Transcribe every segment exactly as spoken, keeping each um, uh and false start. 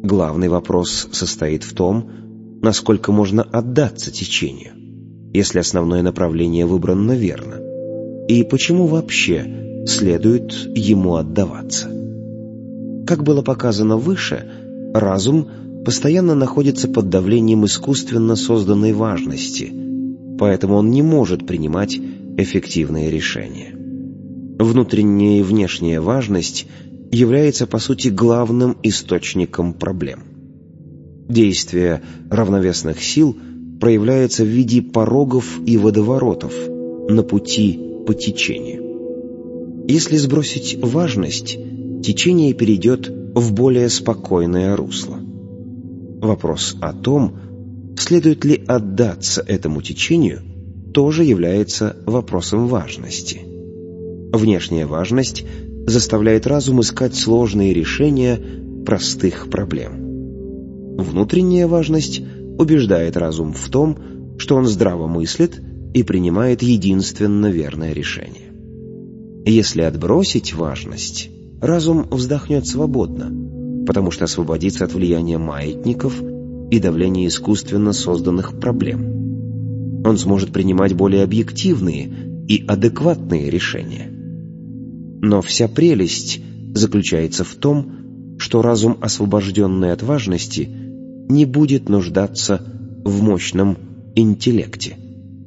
Главный вопрос состоит в том, насколько можно отдаться течению, если основное направление выбрано верно, и почему вообще следует ему отдаваться. Как было показано выше, разум постоянно находится под давлением искусственно созданной важности, поэтому он не может принимать эффективные решения. Внутренняя и внешняя важность является, по сути, главным источником проблем. Действие равновесных сил проявляется в виде порогов и водоворотов на пути по течению. Если сбросить важность, течение перейдет в более спокойное русло. Вопрос о том, следует ли отдаться этому течению, тоже является вопросом важности. Внешняя важность заставляет разум искать сложные решения простых проблем. Внутренняя важность убеждает разум в том, что он здраво мыслит и принимает единственно верное решение. Если отбросить важность, разум вздохнет свободно, потому что освободится от влияния маятников и давления искусственно созданных проблем. Он сможет принимать более объективные и адекватные решения. Но вся прелесть заключается в том, что разум, освобожденный от важности, не будет нуждаться в мощном интеллекте.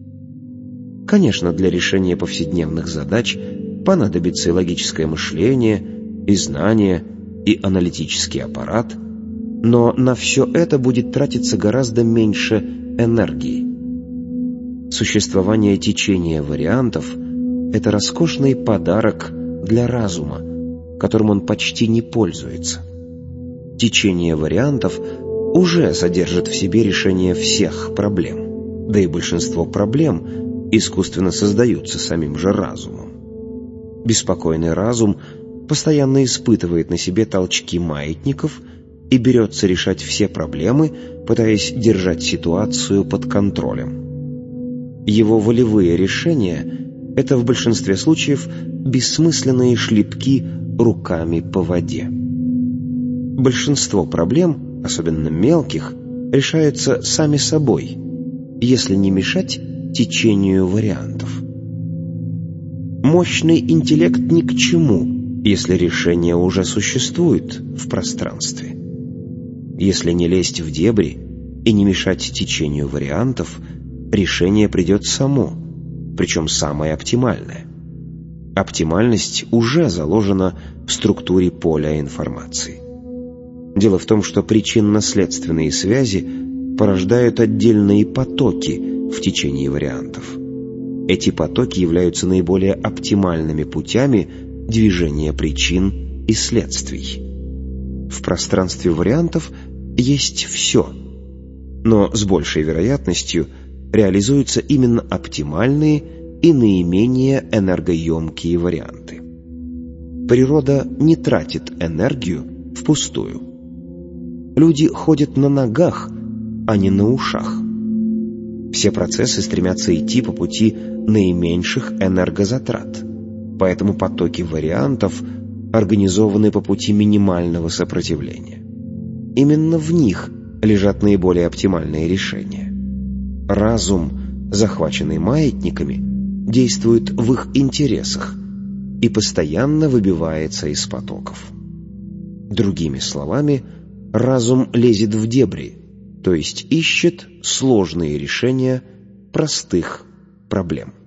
Конечно, для решения повседневных задач понадобится и логическое мышление, и знание, и аналитический аппарат, но на все это будет тратиться гораздо меньше энергии. Существование течения вариантов – это роскошный подарок для разума, которым он почти не пользуется. Течение вариантов уже содержит в себе решение всех проблем, да и большинство проблем искусственно создаются самим же разумом. Беспокойный разум постоянно испытывает на себе толчки маятников и берется решать все проблемы, пытаясь держать ситуацию под контролем. Его волевые решения – это в большинстве случаев бессмысленные шлепки руками по воде. Большинство проблем, особенно мелких, решаются сами собой, если не мешать течению вариантов. Мощный интеллект ни к чему, если решение уже существует в пространстве. Если не лезть в дебри и не мешать течению вариантов, решение придет само, причем самое оптимальное. Оптимальность уже заложена в структуре поля информации. Дело в том, что причинно-следственные связи порождают отдельные потоки в течении вариантов. Эти потоки являются наиболее оптимальными путями движения причин и следствий. В пространстве вариантов есть все, но с большей вероятностью реализуются именно оптимальные и наименее энергоемкие варианты. Природа не тратит энергию впустую. Люди ходят на ногах, а не на ушах. Все процессы стремятся идти по пути наименьших энергозатрат, поэтому потоки вариантов организованы по пути минимального сопротивления. Именно в них лежат наиболее оптимальные решения. Разум, захваченный маятниками, действует в их интересах и постоянно выбивается из потоков. Другими словами, разум лезет в дебри, то есть ищет сложные решения простых проблем.